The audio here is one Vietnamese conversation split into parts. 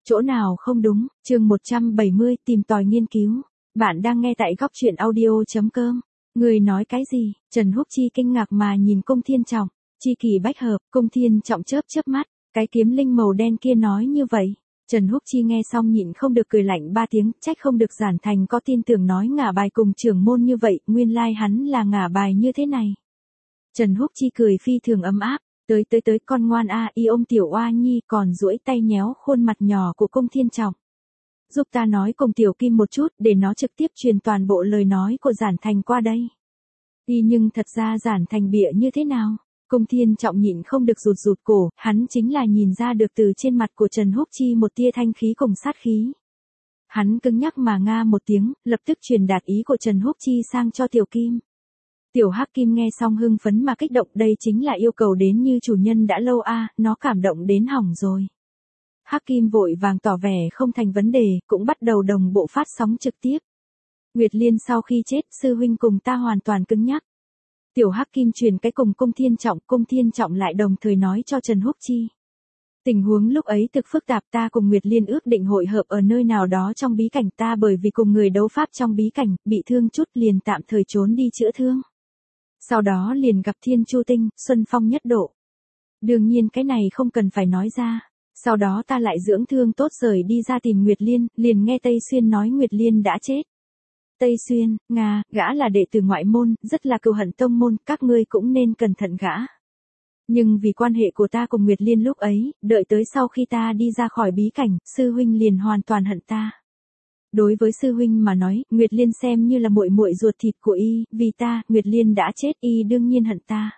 Chỗ nào không đúng, chương 170 tìm tòi nghiên cứu. Bạn đang nghe tại góc truyện audio.com. Người nói cái gì? Trần Húc Chi kinh ngạc mà nhìn Cung Thiên Trọng. Chi kỷ bách hợp, Cung Thiên Trọng chớp chớp mắt. Cái kiếm linh màu đen kia nói như vậy. Trần Húc Chi nghe xong nhịn không được cười lạnh 3 tiếng, trách không được Giản Thành có tin tưởng nói ngả bài cùng trưởng môn như vậy, nguyên lai hắn là ngả bài như thế này. Trần Húc Chi cười phi thường ấm áp. Tới con ngoan a, y ôm tiểu oa nhi, còn duỗi tay nhéo khuôn mặt nhỏ của Cung Thiên Trọng. Giúp ta nói cùng tiểu kim một chút, để nó trực tiếp truyền toàn bộ lời nói của Giản Thành qua đây. Đi, nhưng thật ra Giản Thành bịa như thế nào? Cung Thiên Trọng nhịn không được rụt cổ, hắn chính là nhìn ra được từ trên mặt của Trần Húc Chi một tia thanh khí cùng sát khí. Hắn cứng nhắc mà nga một tiếng, lập tức truyền đạt ý của Trần Húc Chi sang cho tiểu kim. Tiểu Hắc Kim nghe xong hưng phấn mà kích động, đây chính là yêu cầu đến như chủ nhân đã lâu a, nó cảm động đến hỏng rồi. Hắc Kim vội vàng tỏ vẻ không thành vấn đề, cũng bắt đầu đồng bộ phát sóng trực tiếp. Nguyệt Liên sau khi chết, sư huynh cùng ta hoàn toàn cứng nhắc. Tiểu Hắc Kim truyền cái cùng Cung Thiên Trọng lại đồng thời nói cho Trần Húc Chi. Tình huống lúc ấy thực phức tạp, ta cùng Nguyệt Liên ước định hội hợp ở nơi nào đó trong bí cảnh, ta bởi vì cùng người đấu pháp trong bí cảnh, bị thương chút liền tạm thời trốn đi chữa thương. Sau đó liền gặp Thiên Chu Tinh, Xuân Phong nhất độ. Đương nhiên cái này không cần phải nói ra. Sau đó ta lại dưỡng thương tốt rời đi ra tìm Nguyệt Liên, liền nghe Tây Xuyên nói Nguyệt Liên đã chết. Tây Xuyên, gã là đệ tử ngoại môn, rất là cừu hận tông môn, các ngươi cũng nên cẩn thận gã. Nhưng vì quan hệ của ta cùng Nguyệt Liên lúc ấy, đợi tới sau khi ta đi ra khỏi bí cảnh, sư huynh liền hoàn toàn hận ta. Đối với sư huynh mà nói, Nguyệt Liên xem như là muội muội ruột thịt của y, vì ta, Nguyệt Liên đã chết, y đương nhiên hận ta.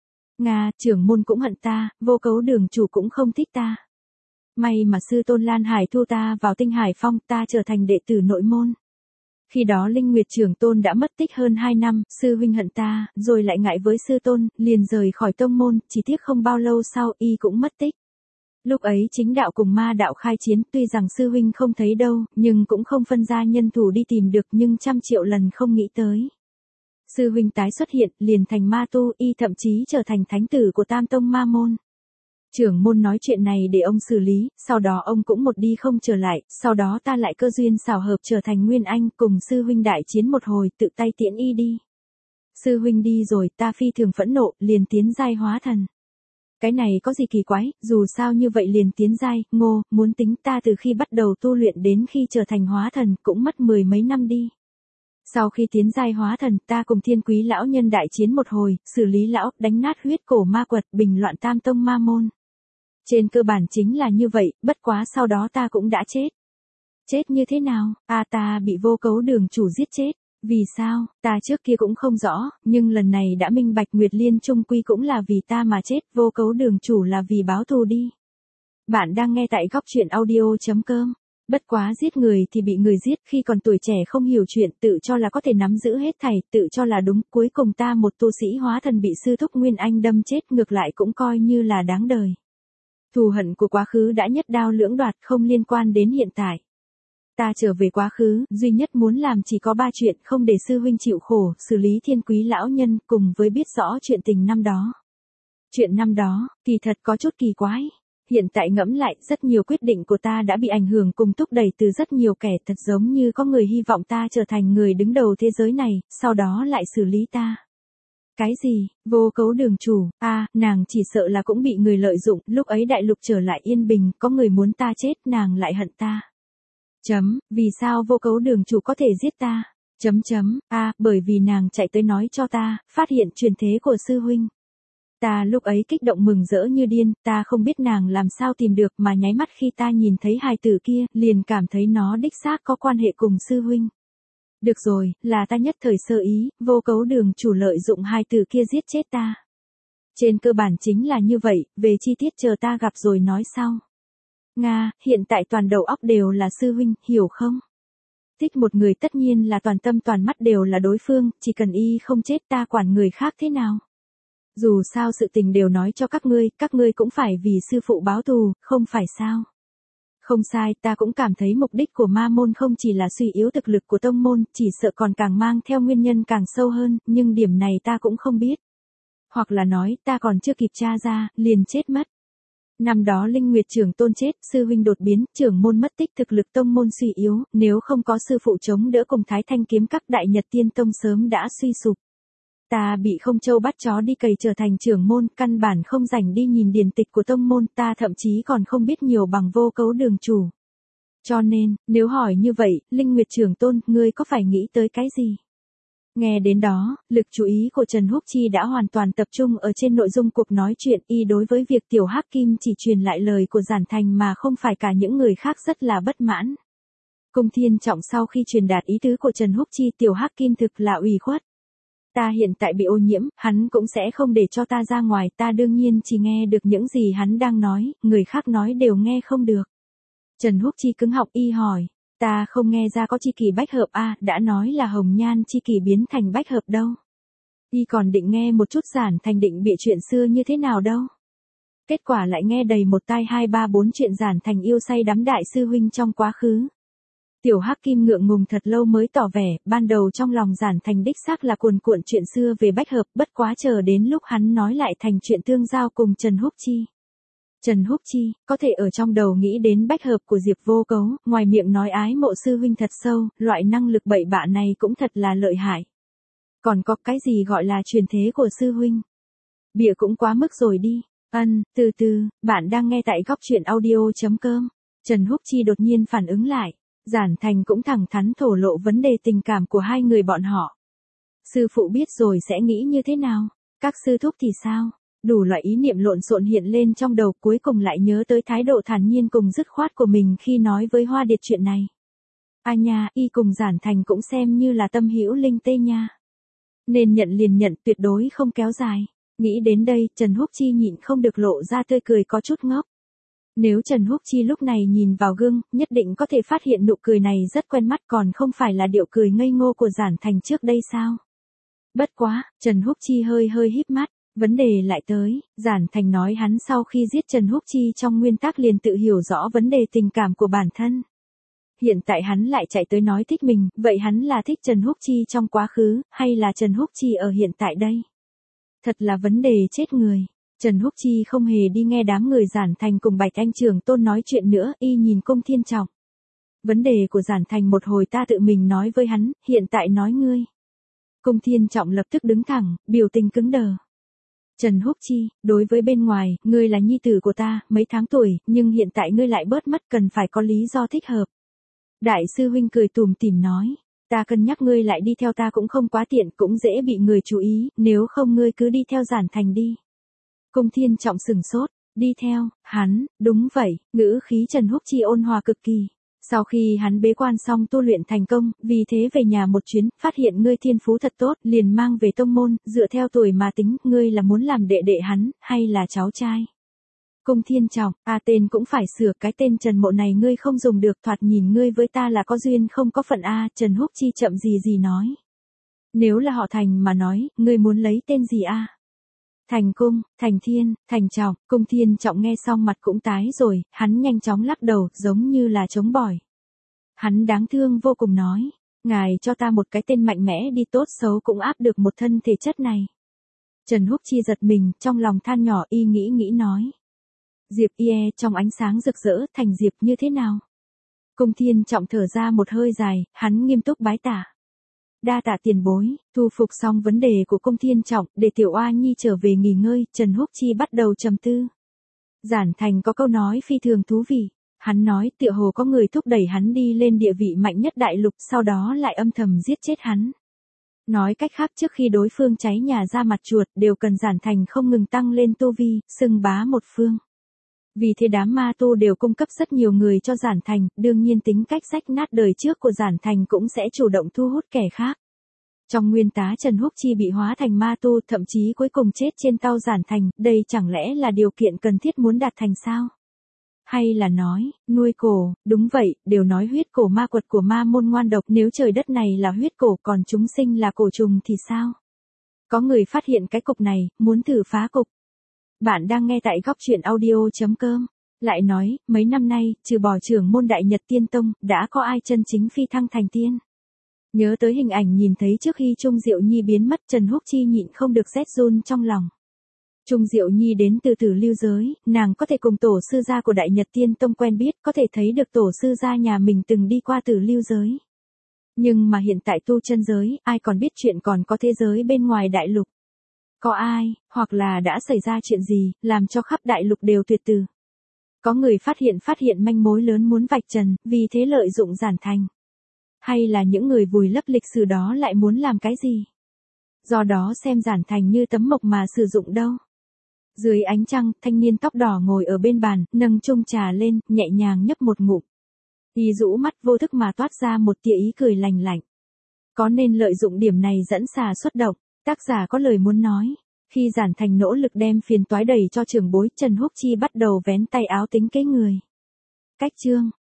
Trưởng môn cũng hận ta, Vô Cấu đường chủ cũng không thích ta. May mà sư tôn Lan Hải thu ta vào Tinh Hải Phong, ta trở thành đệ tử nội môn. Khi đó Linh Nguyệt trưởng tôn đã mất tích hơn 2 năm, sư huynh hận ta, rồi lại ngại với sư tôn, liền rời khỏi tông môn, chỉ tiếc không bao lâu sau y cũng mất tích. Lúc ấy chính đạo cùng ma đạo khai chiến, tuy rằng sư huynh không thấy đâu, nhưng cũng không phân ra nhân thủ đi tìm được, nhưng trăm triệu lần không nghĩ tới. Sư huynh tái xuất hiện, liền thành ma tu, y thậm chí trở thành thánh tử của Tam Tông Ma Môn. Trưởng môn nói chuyện này để ông xử lý, sau đó ông cũng một đi không trở lại, sau đó ta lại cơ duyên xảo hợp trở thành Nguyên Anh, cùng sư huynh đại chiến một hồi, tự tay tiễn y đi. Sư huynh đi rồi, ta phi thường phẫn nộ, liền tiến giai hóa thần. Cái này có gì kỳ quái, dù sao như vậy liền tiến giai, muốn tính ta từ khi bắt đầu tu luyện đến khi trở thành hóa thần, cũng mất 10 mấy năm đi. Sau khi tiến giai hóa thần, ta cùng Thiên Quý lão nhân đại chiến một hồi, xử lý lão, đánh nát huyết cổ ma quật, bình loạn Tam Tông Ma Môn. Trên cơ bản chính là như vậy, bất quá sau đó ta cũng đã chết. Chết như thế nào? Ta bị Vô Cấu đường chủ giết chết. Vì sao? Ta trước kia cũng không rõ, nhưng lần này đã minh bạch, Nguyệt Liên chung quy cũng là vì ta mà chết, Vô Cấu đường chủ là vì báo thù đi. Bạn đang nghe tại góc truyện audio.com. Bất quá giết người thì bị người giết, khi còn tuổi trẻ không hiểu chuyện, tự cho là có thể nắm giữ hết thảy, tự cho là đúng, cuối cùng ta một tu sĩ hóa thần bị sư thúc Nguyên Anh đâm chết, ngược lại cũng coi như là đáng đời. Thù hận của quá khứ đã nhất đao lưỡng đoạt, không liên quan đến hiện tại. Ta trở về quá khứ, duy nhất muốn làm chỉ có 3 chuyện, không để sư huynh chịu khổ, xử lý Thiên Quý lão nhân, cùng với biết rõ chuyện tình năm đó. Chuyện năm đó, kỳ thật có chút kỳ quái. Hiện tại ngẫm lại, rất nhiều quyết định của ta đã bị ảnh hưởng cùng thúc đẩy từ rất nhiều kẻ, thật giống như có người hy vọng ta trở thành người đứng đầu thế giới này, sau đó lại xử lý ta. Cái gì? Vô Cấu đường chủ? Nàng chỉ sợ là cũng bị người lợi dụng, lúc ấy đại lục trở lại yên bình, có người muốn ta chết, nàng lại hận ta. Vì sao Vô Cấu đường chủ có thể giết ta? Bởi vì nàng chạy tới nói cho ta, phát hiện truyền thế của sư huynh. Ta lúc ấy kích động mừng rỡ như điên, ta không biết nàng làm sao tìm được, mà nháy mắt khi ta nhìn thấy hài tử kia, liền cảm thấy nó đích xác có quan hệ cùng sư huynh. Được rồi, là ta nhất thời sơ ý, Vô Cấu đường chủ lợi dụng hài tử kia giết chết ta. Trên cơ bản chính là như vậy, về chi tiết chờ ta gặp rồi nói sau. Hiện tại toàn đầu óc đều là sư huynh, hiểu không? Thích một người tất nhiên là toàn tâm toàn mắt đều là đối phương, chỉ cần y không chết ta quản người khác thế nào. Dù sao sự tình đều nói cho các ngươi cũng phải vì sư phụ báo thù, không phải sao? Không sai, ta cũng cảm thấy mục đích của ma môn không chỉ là suy yếu thực lực của tông môn, chỉ sợ còn càng mang theo nguyên nhân càng sâu hơn, nhưng điểm này ta cũng không biết. Hoặc là nói, ta còn chưa kịp tra ra, liền chết mất. Năm đó Linh Nguyệt trưởng tôn chết, sư huynh đột biến, trưởng môn mất tích, thực lực tông môn suy yếu, nếu không có sư phụ chống đỡ cùng Thái Thanh kiếm các đại Nhật Tiên Tông sớm đã suy sụp. Ta bị không châu bắt chó đi cày trở thành trưởng môn, căn bản không rảnh đi nhìn điển tịch của tông môn, ta thậm chí còn không biết nhiều bằng Vô Cấu đường chủ. Cho nên, nếu hỏi như vậy, Linh Nguyệt trưởng tôn, ngươi có phải nghĩ tới cái gì? Nghe đến đó, lực chú ý của Trần Húc Chi đã hoàn toàn tập trung ở trên nội dung cuộc nói chuyện, y đối với việc Tiểu Hắc Kim chỉ truyền lại lời của Giản Thành mà không phải cả những người khác rất là bất mãn. Cung Thiên Trọng sau khi truyền đạt ý tứ của Trần Húc Chi, Tiểu Hắc Kim thực là ủy khuất. Ta hiện tại bị ô nhiễm, hắn cũng sẽ không để cho ta ra ngoài, ta đương nhiên chỉ nghe được những gì hắn đang nói, người khác nói đều nghe không được. Trần Húc Chi cứng họng, y hỏi, ta không nghe ra có chi kỳ bách hợp a, đã nói là hồng nhan chi kỳ biến thành bách hợp đâu. Y còn định nghe một chút Giản Thành định bịa chuyện xưa như thế nào đâu. Kết quả lại nghe đầy một tai 2, 3, 4 chuyện Giản Thành yêu say đắm đại sư huynh trong quá khứ. Tiểu Hắc Kim ngượng ngùng thật lâu mới tỏ vẻ, ban đầu trong lòng Giản Thành đích xác là cuồn cuộn chuyện xưa về bách hợp, bất quá chờ đến lúc hắn nói lại thành chuyện tương giao cùng Trần Húc Chi. Trần Húc Chi, có thể ở trong đầu nghĩ đến bách hợp của Diệp Vô Cấu, ngoài miệng nói ái mộ sư huynh thật sâu, loại năng lực bậy bạ này cũng thật là lợi hại. Còn có cái gì gọi là truyền thế của sư huynh? Bịa cũng quá mức rồi đi. Từ từ, bạn đang nghe tại góc truyện audio.com. Trần Húc Chi đột nhiên phản ứng lại. Giản Thành cũng thẳng thắn thổ lộ vấn đề tình cảm của hai người bọn họ. Sư phụ biết rồi sẽ nghĩ như thế nào? Các sư thúc thì sao? Đủ loại ý niệm lộn xộn hiện lên trong đầu, cuối cùng lại nhớ tới thái độ thản nhiên cùng dứt khoát của mình khi nói với Hoa Điệt chuyện này. A nha, y cùng Giản Thành cũng xem như là tâm hữu linh tê nha. Nên nhận liền nhận, tuyệt đối không kéo dài. Nghĩ đến đây, Trần Húc Chi nhịn không được lộ ra tươi cười có chút ngốc. Nếu Trần Húc Chi lúc này nhìn vào gương, nhất định có thể phát hiện nụ cười này rất quen mắt, còn không phải là điệu cười ngây ngô của Giản Thành trước đây sao? Bất quá, Trần Húc Chi hơi híp mắt, vấn đề lại tới, Giản Thành nói hắn sau khi giết Trần Húc Chi trong nguyên tắc liền tự hiểu rõ vấn đề tình cảm của bản thân. Hiện tại hắn lại chạy tới nói thích mình, vậy hắn là thích Trần Húc Chi trong quá khứ, hay là Trần Húc Chi ở hiện tại đây? Thật là vấn đề chết người. Trần Húc Chi không hề đi nghe đám người Giản Thành cùng Bạch Anh Trường Tôn nói chuyện nữa, y nhìn Cung Thiên Trọng. Vấn đề của Giản Thành một hồi ta tự mình nói với hắn, hiện tại nói ngươi. Cung Thiên Trọng lập tức đứng thẳng, biểu tình cứng đờ. Trần Húc Chi, đối với bên ngoài, ngươi là nhi tử của ta, mấy tháng tuổi, nhưng hiện tại ngươi lại bớt mất, cần phải có lý do thích hợp. Đại sư huynh cười tủm tỉm nói, ta cân nhắc ngươi lại đi theo ta cũng không quá tiện, cũng dễ bị người chú ý, nếu không ngươi cứ đi theo Giản Thành đi. Cung Thiên Trọng sừng sốt, đi theo, hắn, đúng vậy, ngữ khí Trần Húc Chi ôn hòa cực kỳ. Sau khi hắn bế quan xong tu luyện thành công, vì thế về nhà một chuyến, phát hiện ngươi thiên phú thật tốt, liền mang về tông môn, dựa theo tuổi mà tính, ngươi là muốn làm đệ đệ hắn, hay là cháu trai. Cung Thiên Trọng, tên cũng phải sửa, cái tên Trần Mộ này ngươi không dùng được, thoạt nhìn ngươi với ta là có duyên không có phận a. Trần Húc Chi chậm gì nói. Nếu là họ Thành mà nói, ngươi muốn lấy tên gì a? Thành Cung, Thành Thiên, Thành Trọng. Cung Thiên Trọng nghe xong mặt cũng tái rồi, hắn nhanh chóng lắc đầu, giống như là chống bỏi. Hắn đáng thương vô cùng nói, ngài cho ta một cái tên mạnh mẽ đi, tốt xấu cũng áp được một thân thể chất này. Trần Húc Chi giật mình, trong lòng than nhỏ, y nghĩ nói. Diệp Ie trong ánh sáng rực rỡ, thành Diệp như thế nào? Cung Thiên Trọng thở ra một hơi dài, hắn nghiêm túc bái tạ. Đa tạ tiền bối, thu phục xong vấn đề của Cung Thiên Trọng, để Tiểu Oa Nhi trở về nghỉ ngơi, Trần Húc Chi bắt đầu trầm tư. Giản Thành có câu nói phi thường thú vị, hắn nói tựa hồ có người thúc đẩy hắn đi lên địa vị mạnh nhất đại lục, sau đó lại âm thầm giết chết hắn. Nói cách khác trước khi đối phương cháy nhà ra mặt chuột, đều cần Giản Thành không ngừng tăng lên tu vi, xưng bá một phương. Vì thế đám ma tu đều cung cấp rất nhiều người cho Giản Thành, đương nhiên tính cách rách nát đời trước của Giản Thành cũng sẽ chủ động thu hút kẻ khác. Trong nguyên tá Trần Húc Chi bị hóa thành ma tu, thậm chí cuối cùng chết trên tao Giản Thành, đây chẳng lẽ là điều kiện cần thiết muốn đạt thành sao? Hay là nói, nuôi cổ, đúng vậy, đều nói huyết cổ ma quật của ma môn ngoan độc, nếu trời đất này là huyết cổ còn chúng sinh là cổ trùng thì sao? Có người phát hiện cái cục này, muốn thử phá cục. Bạn đang nghe tại góc truyện audio.com. Lại nói, mấy năm nay, trừ bỏ trưởng môn Đại Nhật Tiên Tông, đã có ai chân chính phi thăng thành tiên? Nhớ tới hình ảnh nhìn thấy trước khi Trung Diệu Nhi biến mất, Trần Húc Chi nhịn không được rét run trong lòng. Trung Diệu Nhi đến từ Tử Lưu giới, nàng có thể cùng tổ sư gia của Đại Nhật Tiên Tông quen biết, có thể thấy được tổ sư gia nhà mình từng đi qua Tử Lưu giới. Nhưng mà hiện tại tu chân giới, ai còn biết chuyện còn có thế giới bên ngoài đại lục? Có ai, hoặc là đã xảy ra chuyện gì, làm cho khắp đại lục đều tuyệt từ? Có người phát hiện manh mối lớn muốn vạch trần, vì thế lợi dụng Giản Thành. Hay là những người vùi lấp lịch sử đó lại muốn làm cái gì? Do đó xem Giản Thành như tấm mộc mà sử dụng đâu. Dưới ánh trăng, thanh niên tóc đỏ ngồi ở bên bàn, nâng chung trà lên, nhẹ nhàng nhấp một ngụm. Y rũ mắt vô thức mà toát ra một tia ý cười lành lạnh. Có nên lợi dụng điểm này dẫn xà xuất động? Tác giả có lời muốn nói. Khi Giản Thành nỗ lực đem phiền toái đẩy cho trưởng bối, Trần Húc Chi bắt đầu vén tay áo tính kế người. Cách chương